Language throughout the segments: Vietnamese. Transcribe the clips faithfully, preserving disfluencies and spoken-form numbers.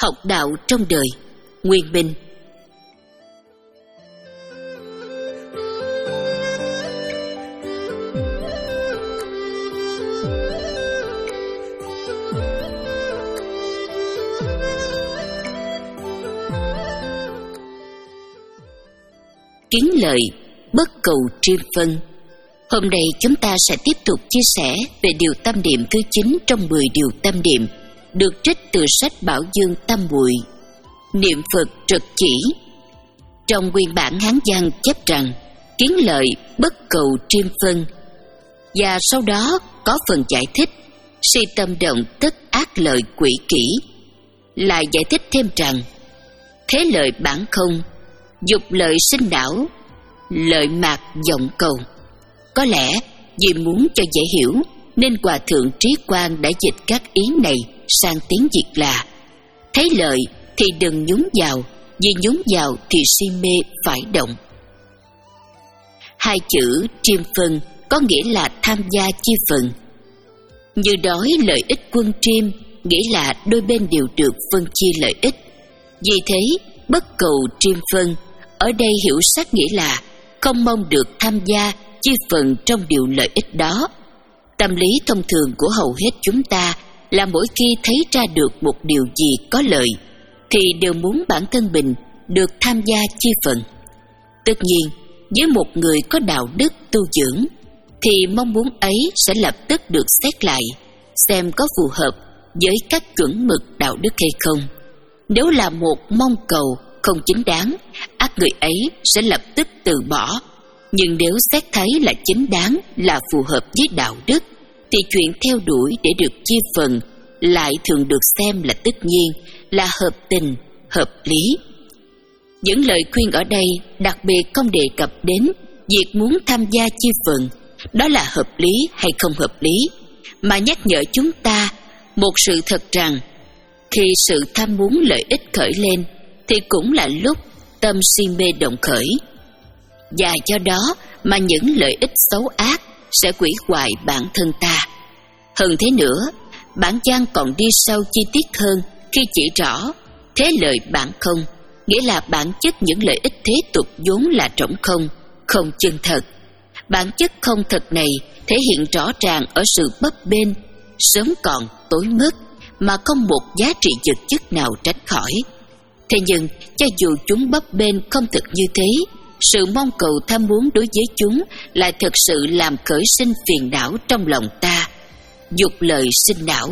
học đạo trong đời. Nguyên Minh. Kiến lợi, bất cầu tri phân. Hôm nay chúng ta sẽ tiếp tục chia sẻ về điều tâm niệm thứ chín trong mười điều tâm niệm, được trích từ sách Bảo Dương Tâm Muội. Niệm Phật trực chỉ. Trong nguyên bản Hán văn chép rằng kiến lợi bất cầu tri phân, và sau đó có phần giải thích si tâm động tất ác lợi quỷ kỷ. Lại giải thích thêm rằng thế lợi bản không, dục lợi sinh não, lợi mạt vọng cầu. Có lẽ vì muốn cho dễ hiểu nên Hòa Thượng Trí Quang đã dịch các ý này sang tiếng Việt là: thấy lợi thì đừng nhúng vào, vì nhúng vào thì si mê phải động. Hai chữ triêm phân có nghĩa là tham gia chia phần. Như đói lợi ích quân triêm, nghĩa là đôi bên đều được phân chia lợi ích. Vì thế bất cầu triêm phân ở đây hiểu sát nghĩa là không mong được tham gia chia phần trong điều lợi ích đó. Tâm lý thông thường của hầu hết chúng ta là mỗi khi thấy ra được một điều gì có lợi thì đều muốn bản thân mình được tham gia chia phần. Tất nhiên, với một người có đạo đức tu dưỡng thì mong muốn ấy sẽ lập tức được xét lại, xem có phù hợp với các chuẩn mực đạo đức hay không. Nếu là một mong cầu không chính đáng, ắt người ấy sẽ lập tức từ bỏ. Nhưng nếu xét thấy là chính đáng, là phù hợp với đạo đức, thì chuyện theo đuổi để được chia phần lại thường được xem là tất nhiên, là hợp tình, hợp lý. Những lời khuyên ở đây đặc biệt không đề cập đến việc muốn tham gia chia phần, đó là hợp lý hay không hợp lý, mà nhắc nhở chúng ta một sự thật rằng khi sự tham muốn lợi ích khởi lên thì cũng là lúc tâm si mê động khởi. Và do đó mà những lợi ích xấu ác sẽ hủy hoại bản thân ta. Hơn thế nữa, bản văn còn đi sâu chi tiết hơn khi chỉ rõ thế lợi bản không, nghĩa là bản chất những lợi ích thế tục vốn là trống không, không chân thật. Bản chất không thật này thể hiện rõ ràng ở sự bấp bênh, sớm còn tối mất, mà không một giá trị vật chất nào tránh khỏi. Thế nhưng, cho dù chúng bấp bênh không thực như thế, sự mong cầu tham muốn đối với chúng lại thực sự làm khởi sinh phiền não trong lòng ta, dục lợi sinh não.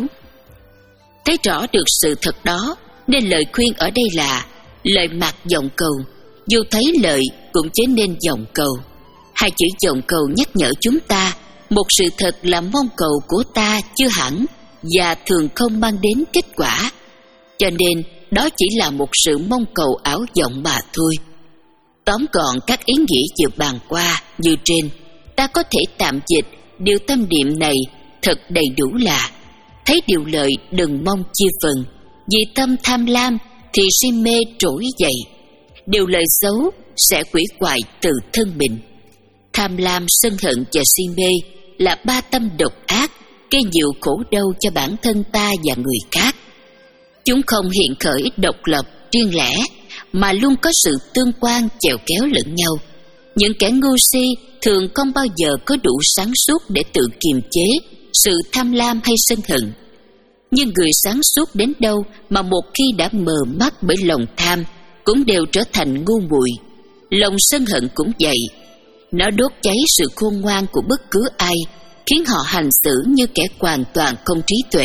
Thấy rõ được sự thật đó, nên lời khuyên ở đây là lợi mạt vọng cầu, dù thấy lợi cũng chớ nên vọng cầu. Hai chữ vọng cầu nhắc nhở chúng ta một sự thật là mong cầu của ta chưa hẳn và thường không mang đến kết quả, cho nên đó chỉ là một sự mong cầu ảo vọng mà thôi. Tóm gọn các ý nghĩa vừa bàn qua như trên, ta có thể tạm dịch điều tâm niệm này thật đầy đủ là: thấy điều lợi đừng mong chia phần, vì tâm tham lam thì si mê trỗi dậy. Điều lợi xấu sẽ hủy hoại từ thân mình. Tham lam, sân hận và si mê là ba tâm độc ác, gây nhiều khổ đau cho bản thân ta và người khác. Chúng không hiện khởi độc lập, riêng lẻ, mà luôn có sự tương quan chèo kéo lẫn nhau. Những kẻ ngu si thường không bao giờ có đủ sáng suốt để tự kiềm chế sự tham lam hay sân hận. Nhưng người sáng suốt đến đâu mà một khi đã mờ mắt bởi lòng tham cũng đều trở thành ngu muội. Lòng sân hận cũng vậy. Nó đốt cháy sự khôn ngoan của bất cứ ai, khiến họ hành xử như kẻ hoàn toàn không trí tuệ.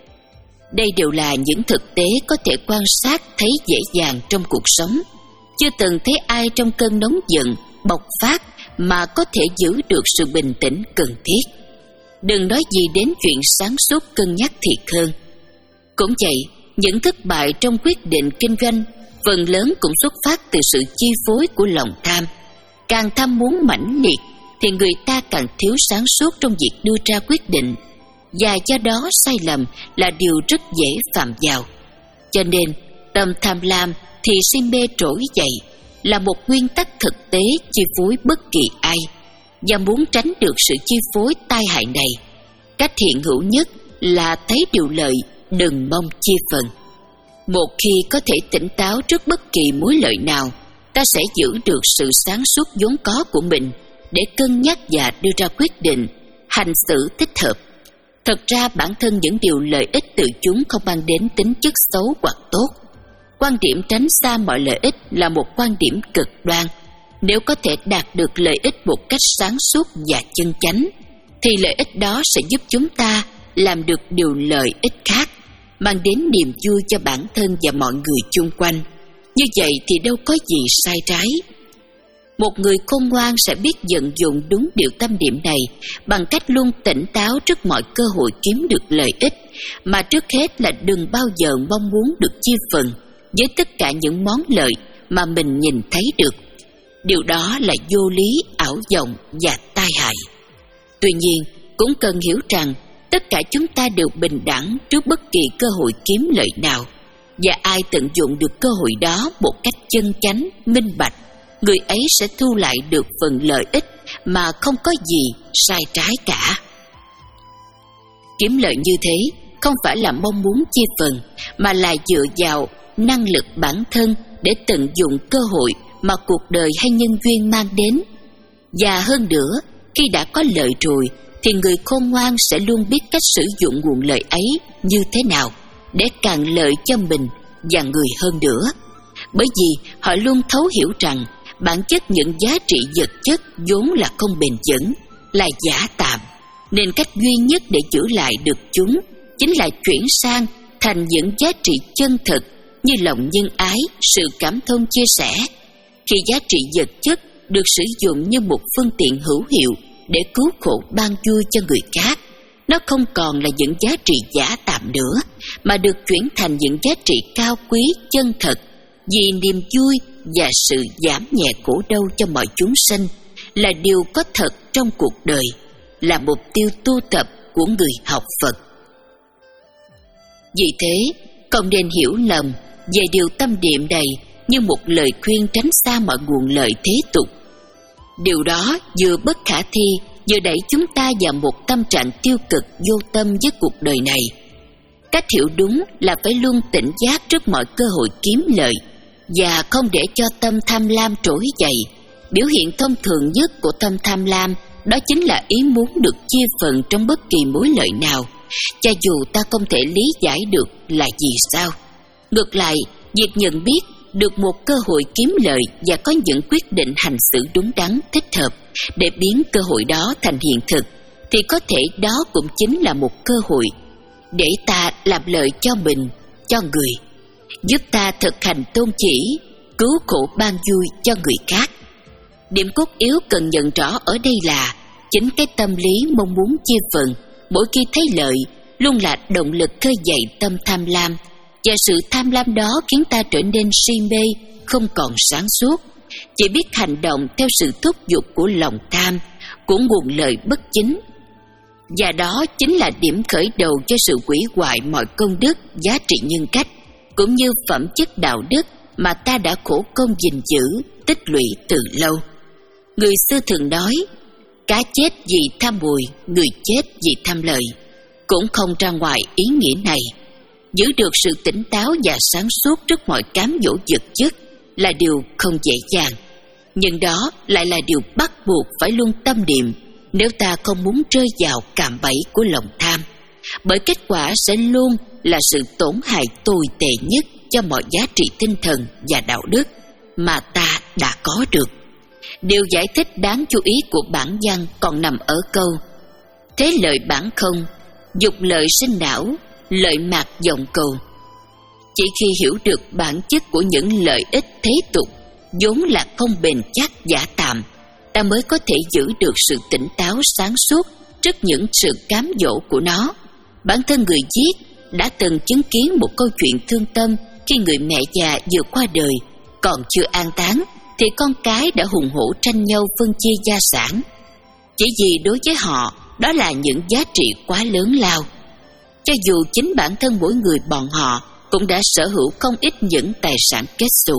Đây đều là những thực tế có thể quan sát thấy dễ dàng trong cuộc sống. Chưa từng thấy ai trong cơn nóng giận, bộc phát mà có thể giữ được sự bình tĩnh cần thiết. Đừng nói gì đến chuyện sáng suốt cân nhắc thiệt hơn. Cũng vậy, những thất bại trong quyết định kinh doanh phần lớn cũng xuất phát từ sự chi phối của lòng tham. Càng tham muốn mãnh liệt thì người ta càng thiếu sáng suốt trong việc đưa ra quyết định, và do đó sai lầm là điều rất dễ phạm vào. Cho nên tâm tham lam thì si mê trỗi dậy là một nguyên tắc thực tế chi phối bất kỳ ai. Và muốn tránh được sự chi phối tai hại này, cách hiện hữu nhất là thấy điều lợi đừng mong chia phần. Một khi có thể tỉnh táo trước bất kỳ mối lợi nào, ta sẽ giữ được sự sáng suốt vốn có của mình để cân nhắc và đưa ra quyết định, hành xử thích hợp. Thật ra bản thân những điều lợi ích từ chúng không mang đến tính chất xấu hoặc tốt. Quan điểm tránh xa mọi lợi ích là một quan điểm cực đoan. Nếu có thể đạt được lợi ích một cách sáng suốt và chân chánh, thì lợi ích đó sẽ giúp chúng ta làm được điều lợi ích khác, mang đến niềm vui cho bản thân và mọi người chung quanh. Như vậy thì đâu có gì sai trái. Một người khôn ngoan sẽ biết vận dụng đúng điều tâm niệm này bằng cách luôn tỉnh táo trước mọi cơ hội kiếm được lợi ích, mà trước hết là đừng bao giờ mong muốn được chia phần với tất cả những món lợi mà mình nhìn thấy được. Điều đó là vô lý, ảo vọng và tai hại. Tuy nhiên, cũng cần hiểu rằng tất cả chúng ta đều bình đẳng trước bất kỳ cơ hội kiếm lợi nào, và ai tận dụng được cơ hội đó một cách chân chánh, minh bạch, người ấy sẽ thu lại được phần lợi ích mà không có gì sai trái cả. Kiếm lợi như thế không phải là mong muốn chia phần, mà là dựa vào năng lực bản thân để tận dụng cơ hội mà cuộc đời hay nhân duyên mang đến. Và hơn nữa, khi đã có lợi rồi thì người khôn ngoan sẽ luôn biết cách sử dụng nguồn lợi ấy như thế nào để càng lợi cho mình và người hơn nữa. Bởi vì họ luôn thấu hiểu rằng bản chất những giá trị vật chất vốn là không bền vững, là giả tạm, nên cách duy nhất để giữ lại được chúng chính là chuyển sang thành những giá trị chân thực như lòng nhân ái, sự cảm thông chia sẻ. Khi giá trị vật chất được sử dụng như một phương tiện hữu hiệu để cứu khổ ban vui cho người khác, nó không còn là những giá trị giả tạm nữa, mà được chuyển thành những giá trị cao quý, chân thật, vì niềm vui và sự giảm nhẹ khổ đau cho mọi chúng sinh là điều có thật trong cuộc đời, là mục tiêu tu tập của người học Phật. Vì thế, không nên hiểu lầm về điều tâm niệm này như một lời khuyên tránh xa mọi nguồn lợi thế tục. Điều đó vừa bất khả thi, vừa đẩy chúng ta vào một tâm trạng tiêu cực vô tâm với cuộc đời này. Cách hiểu đúng là phải luôn tỉnh giác trước mọi cơ hội kiếm lợi và không để cho tâm tham lam trỗi dậy. Biểu hiện thông thường nhất của tâm tham lam đó chính là ý muốn được chia phần trong bất kỳ mối lợi nào, cho dù ta không thể lý giải được là vì sao. Ngược lại, việc nhận biết được một cơ hội kiếm lợi và có những quyết định hành xử đúng đắn, thích hợp để biến cơ hội đó thành hiện thực, thì có thể đó cũng chính là một cơ hội để ta làm lợi cho mình, cho người, giúp ta thực hành tôn chỉ, cứu khổ ban vui cho người khác. Điểm cốt yếu cần nhận rõ ở đây là chính cái tâm lý mong muốn chia phần mỗi khi thấy lợi luôn là động lực khơi dậy tâm tham lam, và sự tham lam đó khiến ta trở nên si mê, không còn sáng suốt, chỉ biết hành động theo sự thúc giục của lòng tham, của nguồn lợi bất chính. Và đó chính là điểm khởi đầu cho sự hủy hoại mọi công đức, giá trị nhân cách, cũng như phẩm chất đạo đức mà ta đã khổ công gìn giữ, tích lũy từ lâu. Người xưa thường nói, cá chết vì tham mùi, người chết vì tham lợi. Cũng không ra ngoài ý nghĩa này. Giữ được sự tỉnh táo và sáng suốt trước mọi cám dỗ vật chất là điều không dễ dàng, nhưng đó lại là điều bắt buộc phải luôn tâm niệm nếu ta không muốn rơi vào cạm bẫy của lòng tham, bởi kết quả sẽ luôn là sự tổn hại tồi tệ nhất cho mọi giá trị tinh thần và đạo đức mà ta đã có được. Điều giải thích đáng chú ý của bản văn còn nằm ở câu: thế lợi bản không, dục lợi sinh não, lợi mạt vọng cầu. Chỉ khi hiểu được bản chất của những lợi ích thế tục vốn là không bền chắc, giả tạm, ta mới có thể giữ được sự tỉnh táo sáng suốt trước những sự cám dỗ của nó. Bản thân người viết đã từng chứng kiến một câu chuyện thương tâm khi người mẹ già vừa qua đời, còn chưa an táng thì con cái đã hùng hổ tranh nhau phân chia gia sản, chỉ vì đối với họ đó là những giá trị quá lớn lao. Cho dù chính bản thân mỗi người bọn họ cũng đã sở hữu không ít những tài sản kết xù,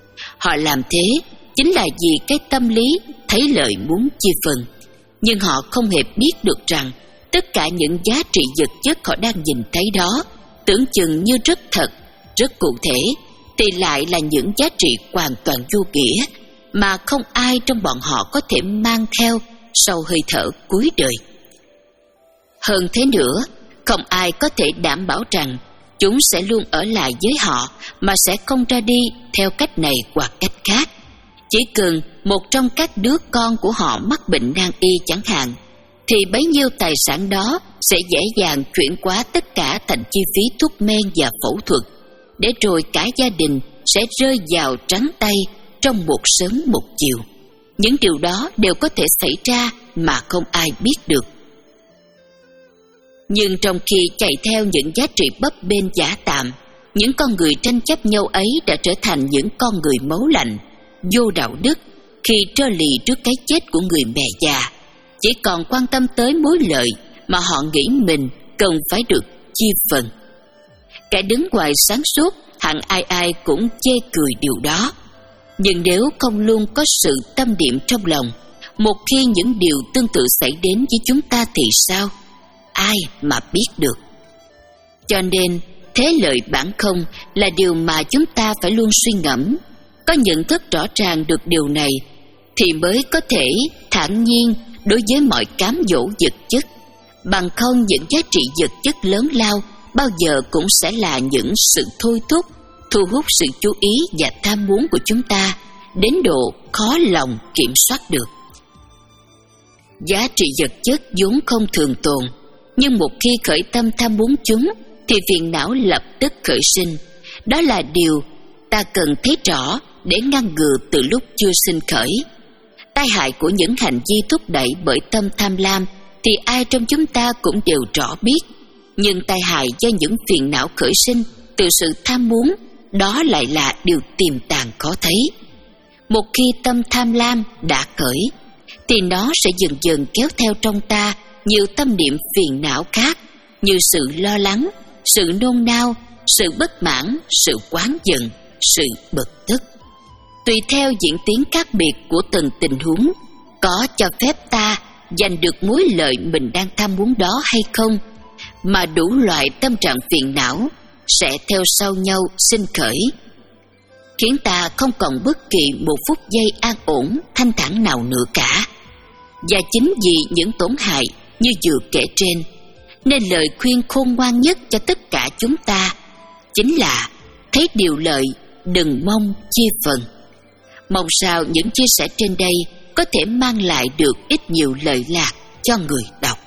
họ làm thế chính là vì cái tâm lý thấy lợi muốn chia phần. Nhưng họ không hề biết được rằng tất cả những giá trị vật chất họ đang nhìn thấy đó tưởng chừng như rất thật, rất cụ thể thì lại là những giá trị hoàn toàn vô nghĩa mà không ai trong bọn họ có thể mang theo sau hơi thở cuối đời. Hơn thế nữa, không ai có thể đảm bảo rằng chúng sẽ luôn ở lại với họ mà sẽ không ra đi theo cách này hoặc cách khác. Chỉ cần một trong các đứa con của họ mắc bệnh nan y chẳng hạn, thì bấy nhiêu tài sản đó sẽ dễ dàng chuyển hóa tất cả thành chi phí thuốc men và phẫu thuật, để rồi cả gia đình sẽ rơi vào trắng tay trong một sớm một chiều. Những điều đó đều có thể xảy ra mà không ai biết được. Nhưng trong khi chạy theo những giá trị bấp bênh giả tạm, những con người tranh chấp nhau ấy đã trở thành những con người máu lạnh, vô đạo đức, khi trơ lì trước cái chết của người mẹ già, chỉ còn quan tâm tới mối lợi mà họ nghĩ mình cần phải được chia phần. Kẻ đứng ngoài sáng suốt hẳn ai ai cũng chê cười điều đó. Nhưng nếu không luôn có sự tâm niệm trong lòng, một khi những điều tương tự xảy đến với chúng ta thì sao? Ai mà biết được. Cho nên, thế lợi bản không là điều mà chúng ta phải luôn suy ngẫm. Có nhận thức rõ ràng được điều này thì mới có thể thản nhiên đối với mọi cám dỗ vật chất. Bằng không, những giá trị vật chất lớn lao bao giờ cũng sẽ là những sự thôi thúc, thu hút sự chú ý và tham muốn của chúng ta đến độ khó lòng kiểm soát được. Giá trị vật chất vốn không thường tồn, nhưng một khi khởi tâm tham muốn chúng thì phiền não lập tức khởi sinh. Đó là điều ta cần thấy rõ để ngăn ngừa từ lúc chưa sinh khởi. Tai hại của những hành vi thúc đẩy bởi tâm tham lam thì ai trong chúng ta cũng đều rõ biết, nhưng tai hại do những phiền não khởi sinh từ sự tham muốn, đó lại là điều tiềm tàng khó thấy. Một khi tâm tham lam đã khởi thì nó sẽ dần dần kéo theo trong ta nhiều tâm niệm phiền não khác, như sự lo lắng, sự nôn nao, sự bất mãn, sự oán giận, sự bực tức. Tùy theo diễn tiến khác biệt của từng tình huống, có cho phép ta giành được mối lợi mình đang tham muốn đó hay không, mà đủ loại tâm trạng phiền não sẽ theo sau nhau sinh khởi, khiến ta không còn bất kỳ một phút giây an ổn, thanh thản nào nữa cả. Và chính vì những tổn hại như vừa kể trên, nên lời khuyên khôn ngoan nhất cho tất cả chúng ta chính là thấy điều lợi, đừng mong chia phần. Mong sao những chia sẻ trên đây có thể mang lại được ít nhiều lợi lạc cho người đọc.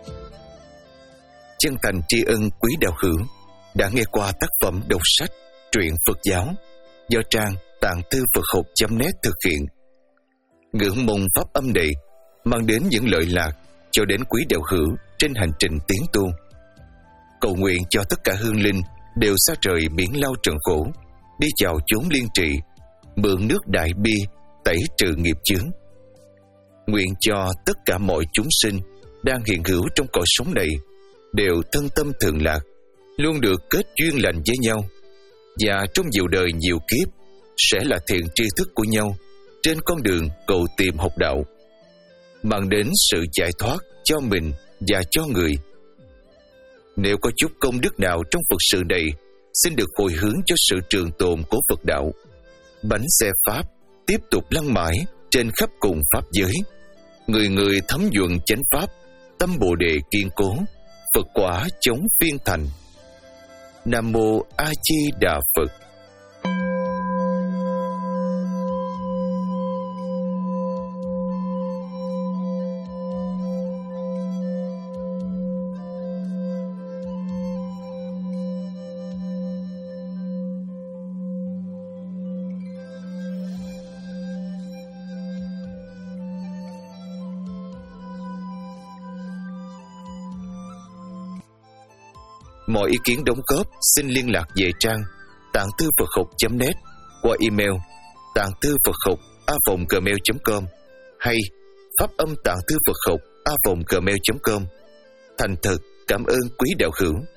Chân thành tri ân quý đạo hữu đã nghe qua tác phẩm đọc sách truyện Phật giáo do trang tạng thư Phật học chấm net thực hiện. Ngưỡng mong pháp âm này mang đến những lợi lạc cho đến quý đạo hữu trên hành trình tiến tu. Cầu nguyện cho tất cả hương linh đều xa trời miễn lao trần khổ, đi vào chốn liên trị, mượn nước đại bi tẩy trừ nghiệp chướng. Nguyện cho tất cả mọi chúng sinh đang hiện hữu trong cõi sống này đều thân tâm thường lạc, luôn được kết duyên lành với nhau, và trong nhiều đời nhiều kiếp sẽ là thiện tri thức của nhau trên con đường cầu tìm học đạo, mang đến sự giải thoát cho mình và cho người. Nếu có chút công đức nào trong Phật sự này, xin được hồi hướng cho sự trường tồn của Phật đạo. Bánh xe Pháp tiếp tục lăn mãi trên khắp cùng Pháp giới, người người thấm nhuận chánh Pháp, tâm Bồ Đề kiên cố, Phật quả chống phiên thành. Nam Mô A Di Đà Phật. Mọi ý kiến đóng góp xin liên lạc về trang tạng thư Phật học chấm net qua email tạng thư Phật học a vòng gmail chấm com hay pháp âm tạng thư Phật học a vòng gmail chấm com. Thành thật cảm ơn quý đạo hữu.